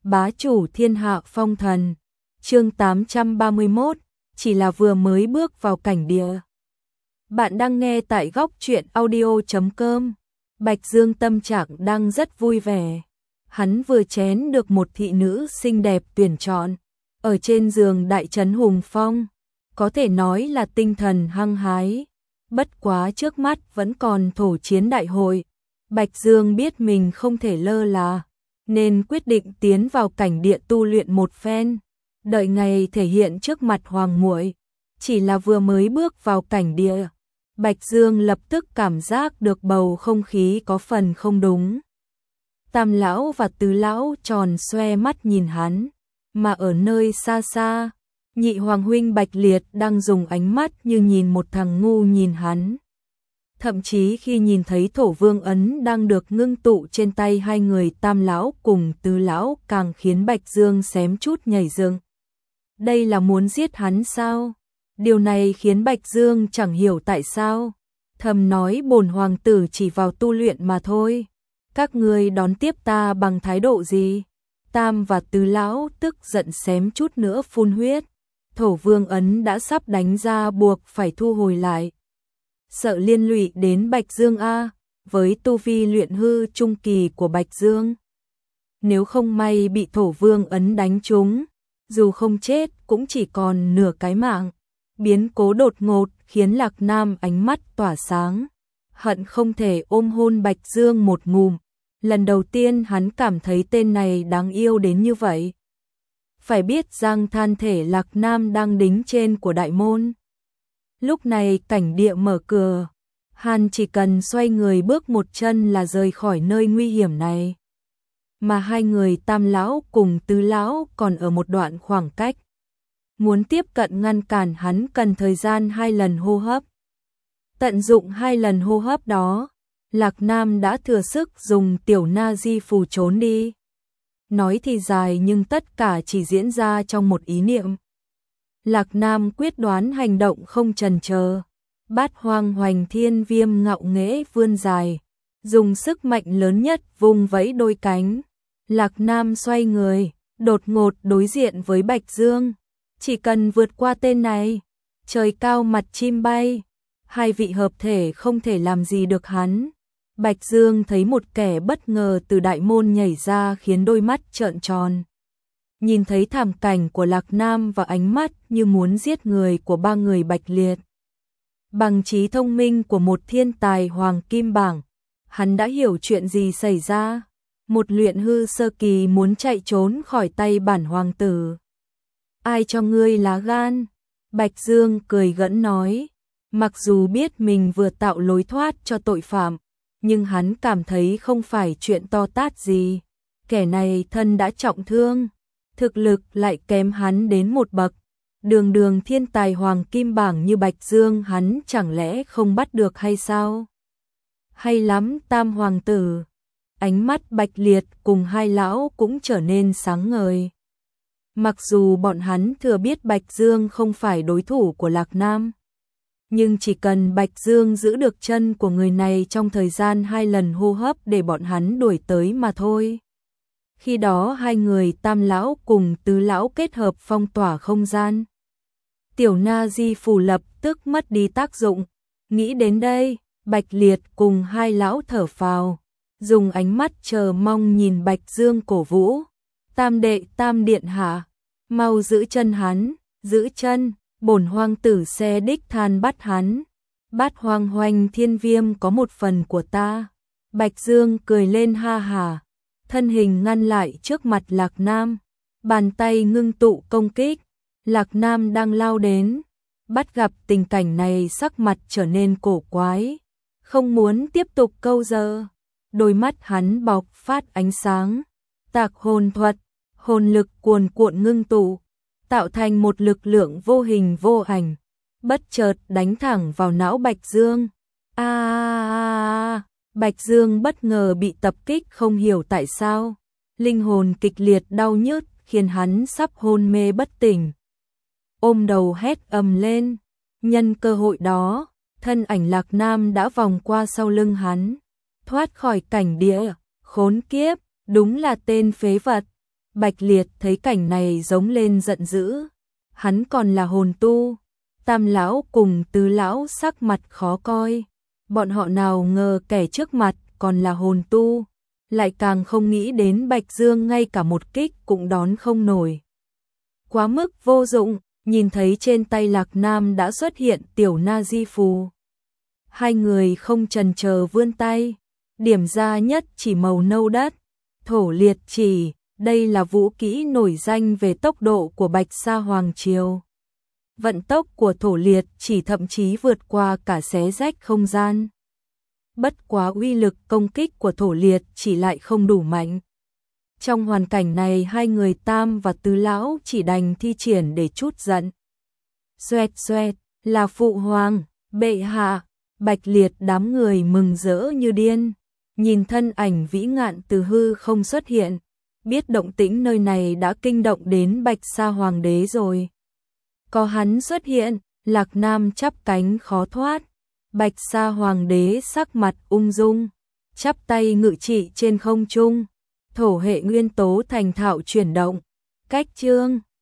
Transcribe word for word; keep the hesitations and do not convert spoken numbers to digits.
bá chủ thiên hạ phong thần. Chương tám trăm ba mươi mốt, chỉ là vừa mới bước vào cảnh địa. Bạn đang nghe tại góc truyện audio chấm com. Bạch Dương tâm trạng đang rất vui vẻ. Hắn vừa chén được một thị nữ xinh đẹp tuyển chọn, ở trên giường đại trấn hùng phong, có thể nói là tinh thần hăng hái. Bất quá trước mắt vẫn còn thổ chiến đại hội, Bạch Dương biết mình không thể lơ là, nên quyết định tiến vào cảnh địa tu luyện một phen, đợi ngày thể hiện trước mặt hoàng muội. Chỉ là vừa mới bước vào cảnh địa, Bạch Dương lập tức cảm giác được bầu không khí có phần không đúng. Tam lão và tứ lão tròn xoe mắt nhìn hắn, mà ở nơi xa xa, nhị hoàng huynh Bạch Liệt đang dùng ánh mắt như nhìn một thằng ngu nhìn hắn. Thậm chí khi nhìn thấy thổ vương ấn đang được ngưng tụ trên tay hai người tam lão cùng tứ lão càng khiến Bạch Dương xém chút nhảy dựng. Đây là muốn giết hắn sao? Điều này khiến Bạch Dương chẳng hiểu tại sao. Thầm nói bổn hoàng tử chỉ vào tu luyện mà thôi. Các ngươi đón tiếp ta bằng thái độ gì? Tam và tứ lão tức giận xém chút nữa phun huyết. Thổ vương ấn đã sắp đánh ra buộc phải thu hồi lại. Sợ liên lụy đến Bạch Dương a, với tu vi luyện hư trung kỳ của Bạch Dương. Nếu không may bị thổ vương ấn đánh trúng, dù không chết cũng chỉ còn nửa cái mạng. Biến cố đột ngột khiến Lạc Nam ánh mắt tỏa sáng, hận không thể ôm hôn Bạch Dương một ngụm. Lần đầu tiên hắn cảm thấy tên này đáng yêu đến như vậy. Phải biết rằng thân thể Lạc Nam đang đính trên của đại môn. Lúc này cảnh địa mở cửa, hắn chỉ cần xoay người bước một chân là rời khỏi nơi nguy hiểm này. Mà hai người tam lão cùng tứ lão còn ở một đoạn khoảng cách. Muốn tiếp cận ngăn cản hắn cần thời gian hai lần hô hấp. Tận dụng hai lần hô hấp đó, Lạc Nam đã thừa sức dùng tiểu na di phù trốn đi. Nói thì dài nhưng tất cả chỉ diễn ra trong một ý niệm. Lạc Nam quyết đoán hành động không chần chờ. Bát hoang hoành thiên viêm ngạo nghễ vươn dài, dùng sức mạnh lớn nhất vùng vẫy đôi cánh. Lạc Nam xoay người, đột ngột đối diện với Bạch Dương. Chỉ cần vượt qua tên này, trời cao mặt chim bay, hai vị hợp thể không thể làm gì được hắn. Bạch Dương thấy một kẻ bất ngờ từ đại môn nhảy ra khiến đôi mắt trợn tròn. Nhìn thấy thảm cảnh của Lạc Nam và ánh mắt như muốn giết người của ba người Bạch Liệt. Bằng trí thông minh của một thiên tài hoàng kim bảng, hắn đã hiểu chuyện gì xảy ra. Một luyện hư sơ kỳ muốn chạy trốn khỏi tay bản hoàng tử. Ai cho ngươi lá gan? Bạch Dương cười gẫn nói. Mặc dù biết mình vừa tạo lối thoát cho tội phạm, nhưng hắn cảm thấy không phải chuyện to tát gì. Kẻ này thân đã trọng thương, thực lực lại kém hắn đến một bậc. Đường đường thiên tài hoàng kim bảng như Bạch Dương hắn chẳng lẽ không bắt được hay sao? Hay lắm tam hoàng tử. Ánh mắt Bạch Liệt cùng hai lão cũng trở nên sáng ngời. Mặc dù bọn hắn thừa biết Bạch Dương không phải đối thủ của Lạc Nam, nhưng chỉ cần Bạch Dương giữ được chân của người này trong thời gian hai lần hô hấp để bọn hắn đuổi tới mà thôi. Khi đó hai người tam lão cùng tứ lão kết hợp phong tỏa không gian. Tiểu na di phù lập tức mất đi tác dụng. Nghĩ đến đây, Bạch Liệt cùng hai lão thở phào, dùng ánh mắt chờ mong nhìn Bạch Dương cổ vũ. Tam đệ tam điện hạ, mau giữ chân hắn, giữ chân, bổn hoàng tử xe đích than bắt hắn. Bát hoang hoành thiên viêm có một phần của ta. Bạch Dương cười lên ha hà, thân hình ngăn lại trước mặt Lạc Nam, bàn tay ngưng tụ công kích. Lạc Nam đang lao đến, bắt gặp tình cảnh này sắc mặt trở nên cổ quái, không muốn tiếp tục câu giờ. Đôi mắt hắn bộc phát ánh sáng, tạc hồn thuật, hồn lực cuồn cuộn ngưng tụ, tạo thành một lực lượng vô hình vô ảnh, bất chợt đánh thẳng vào não Bạch Dương. A à, Bạch Dương bất ngờ bị tập kích không hiểu tại sao, linh hồn kịch liệt đau nhức khiến hắn sắp hôn mê bất tỉnh. Ôm đầu hét ầm lên, nhân cơ hội đó, thân ảnh Lạc Nam đã vòng qua sau lưng hắn, thoát khỏi cảnh địa. Khốn kiếp, đúng là tên phế vật. Bạch Liệt thấy cảnh này giống lên giận dữ. Hắn còn là hồn tu. Tam lão cùng tứ lão sắc mặt khó coi. Bọn họ nào ngờ kẻ trước mặt còn là hồn tu. Lại càng không nghĩ đến Bạch Dương ngay cả một kích cũng đón không nổi. Quá mức vô dụng, nhìn thấy trên tay Lạc Nam đã xuất hiện tiểu na di phù. Hai người không chần chờ vươn tay, điểm ra nhất chỉ màu nâu đất, thổ liệt chỉ, đây là vũ kỹ nổi danh về tốc độ của Bạch Sa Hoàng Triều. Vận tốc của thổ liệt chỉ thậm chí vượt qua cả xé rách không gian. Bất quá uy lực công kích của thổ liệt chỉ lại không đủ mạnh. Trong hoàn cảnh này hai người tam và tứ lão chỉ đành thi triển để trút giận. Xoẹt xoẹt, là phụ hoàng, bệ hạ. Bạch Liệt đám người mừng rỡ như điên. Nhìn thân ảnh vĩ ngạn từ hư không xuất hiện. Biết động tĩnh nơi này đã kinh động đến Bạch Sa Hoàng đế rồi. Có hắn xuất hiện, Lạc Nam chắp cánh khó thoát. Bạch Sa Hoàng đế sắc mặt ung dung, chắp tay ngự trị trên không trung. Thổ hệ nguyên tố thành thạo chuyển động. Cách chương